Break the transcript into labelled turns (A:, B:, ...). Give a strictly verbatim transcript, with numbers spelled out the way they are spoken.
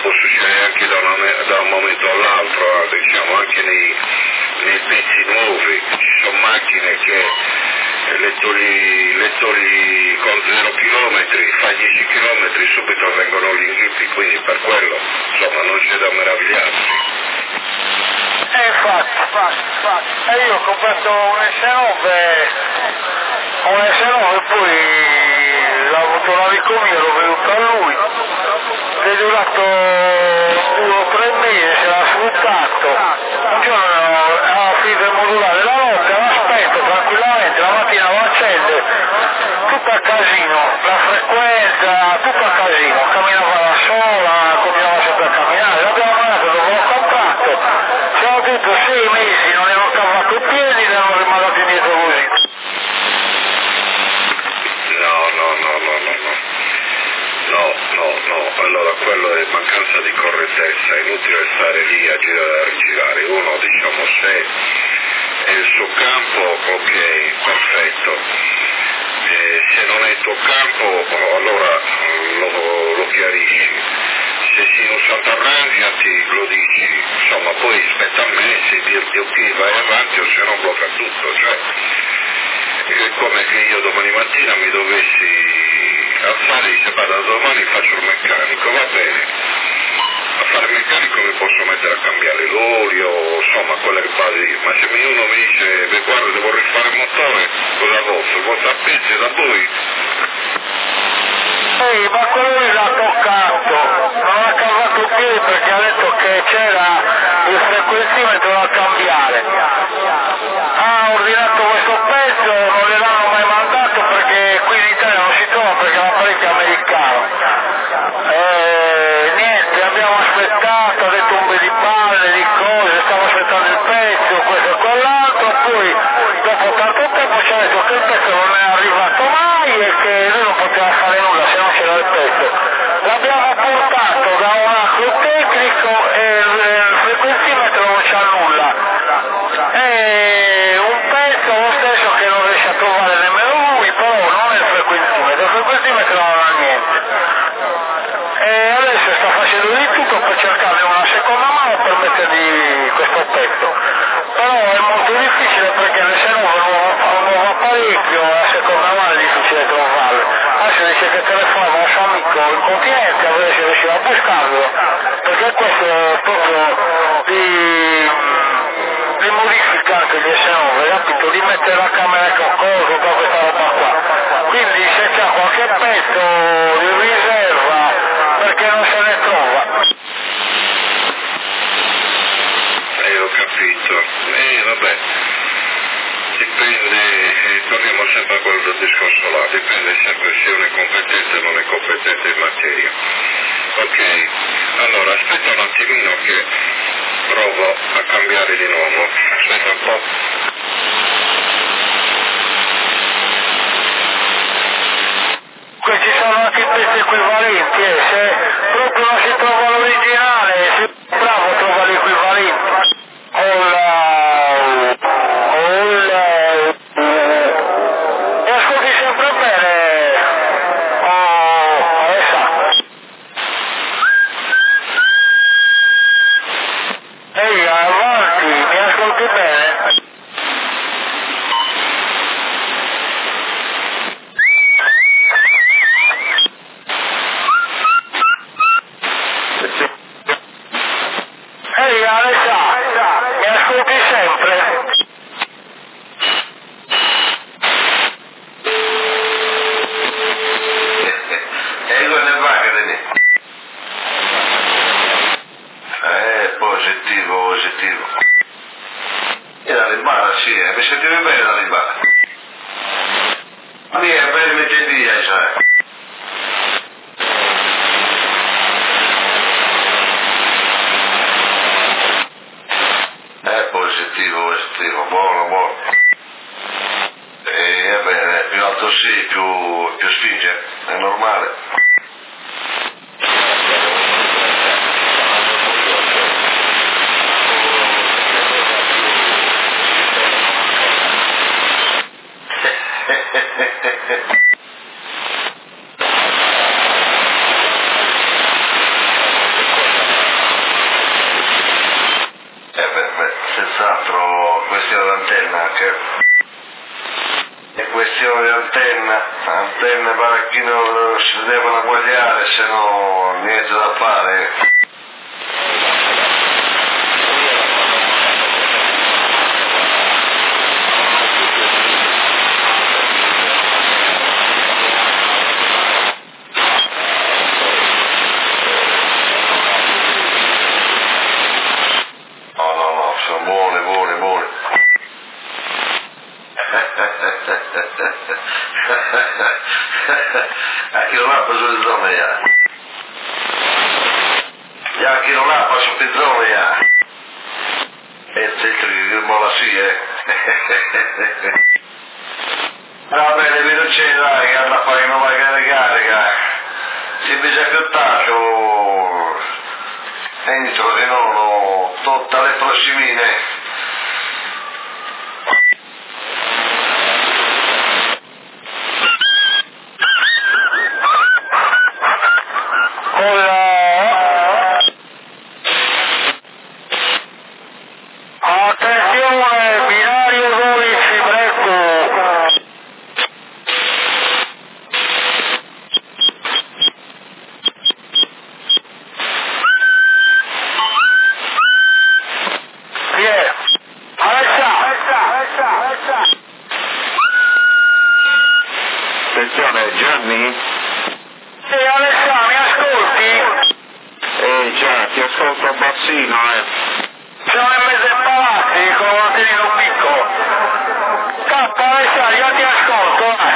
A: può succedere anche da, una, da un momento all'altro, eh, diciamo anche nei, nei pezzi nuovi, ci sono macchine che lettori, lettori con zero chilometri, fa dieci chilometri subito vengono gli inghippi, quindi per quello insomma non c'è da meravigliarsi.
B: Eh infatti, infatti, infatti. E io ho comprato un S nove, un S nove e poi l'ho avuto l'amico mio, l'ho venuto a lui, è durato due o tre mesi, se l'ha sfruttato, un giorno alla fibra modulare, la notte l'ha spento tranquillamente, la mattina lo accende, tutto a casino, la frequenza, tutto a casino, camminava da sola, continuava sempre a camminare, l'abbiamo mandato dopo l'ho comprato, ci hanno detto sei mesi, non ne hanno cavato i piedi, ne hanno rimandati indietro così.
A: No, no, no, no, no, no. No, no, no, allora quello è mancanza di correttezza, è inutile stare lì a girare a rigirare, uno diciamo se è il suo campo, ok, perfetto, e se non è il tuo campo allora lo, lo chiarisci, se si non s'arrangiati lo dici, insomma poi spetta a me se dirti ok vai avanti o se no blocca tutto, cioè è come che io domani mattina mi dovessi alzare e dice da domani faccio il meccanico, va bene, a fare il meccanico mi posso mettere a cambiare l'olio, insomma quelle basi, ma se uno mi dice beh guarda devo rifare il motore, cosa posso? Il vostro appezzo da voi?
B: Ehi, ma quello lì l'ha toccato, non ha cavato i piedi perché ha detto che c'era il frequenzimetro da cambiare. Ha ordinato questo pezzo, non gliel'hanno mai mandato perché qui in Italia non si trova perché l'apparecchio è americano. E niente, abbiamo aspettato, ha detto un bel di palle, di cose, stavo aspettando il pezzo, questo e quell'altro, poi dopo tanto tempo ci ha detto che il pezzo non è arrivato mai e che lui non poteva fare nulla se non c'era il pezzo. L'abbiamo portato da un altro tecnico e il frequenzimetro non c'ha nulla. E un pezzo lo stesso che non riesce a trovare nemmeno lui, però non è il frequenzimetro, il frequenzimetro non ha niente. E adesso sta facendo di tutto per cercare una seconda mano per mettergli questo pezzo. Però è molto difficile perché se no un nuovo apparecchio, la seconda mano è difficile trovarlo. Adesso dice che telefonava a un suo amico in continente a vedere se riusciva a buscarlo, perché questo è proprio di, di modifica anche gli S nove, capito? Di mettere la camera a qualcosa, tutta questa roba qua. Quindi se c'è qualche pezzo di riserva, perché non se ne trova.
A: Eh, ho capito. Eh, vabbè. Dipende, eh, torniamo sempre a quel discorso là, dipende sempre se uno è competente o non è competente in materia. Ok, allora aspetta un attimino che provo a cambiare di nuovo. Aspetta un po'.
B: Qui ci sono anche pezzi equivalenti, eh. Se proprio non si trova l'originale, si è bravo a trovare l'equivalente. O la... o la... mi ascolti sempre bene? Oh, adesso. Ehi, avanti, mi ascolti bene? Ehi Alessa, mi ascolti sempre?
A: E cosa fa che te? Eh, positivo, positivo. E dalle barre, sì, eh, mi sentivi bene dalle barre. Ma mi è bene metteria, cioè. Eh, positivo, positivo, buono, buono. E va bene, più alto sì, più, più spinge, è normale. antenna anche. È questione di antenna, antenne parecchino si devono guagliare, se no niente da fare. No, no, no, sono buone, buone, buone. A chi non ha preso il zone ya. Ya chi non ha preso il zone ya. E zitto che mola sì, eh. Va bene, vi c'è dai, che anda a fare una magari carica. Si bisogna più tanto. Entro di nuovo tutte le prossimine.
B: Attenzione, binario dodici, Brecco. Chi è? Alessa!
A: Attenzione, Gianni?
B: Sì, Alessa, mi ascolti?
A: Eh già, ti ascolto bassino, eh.
B: Siamo in mezzo ai palazzi con un antenino piccolo. Cappa, Alessa, io ti ascolto.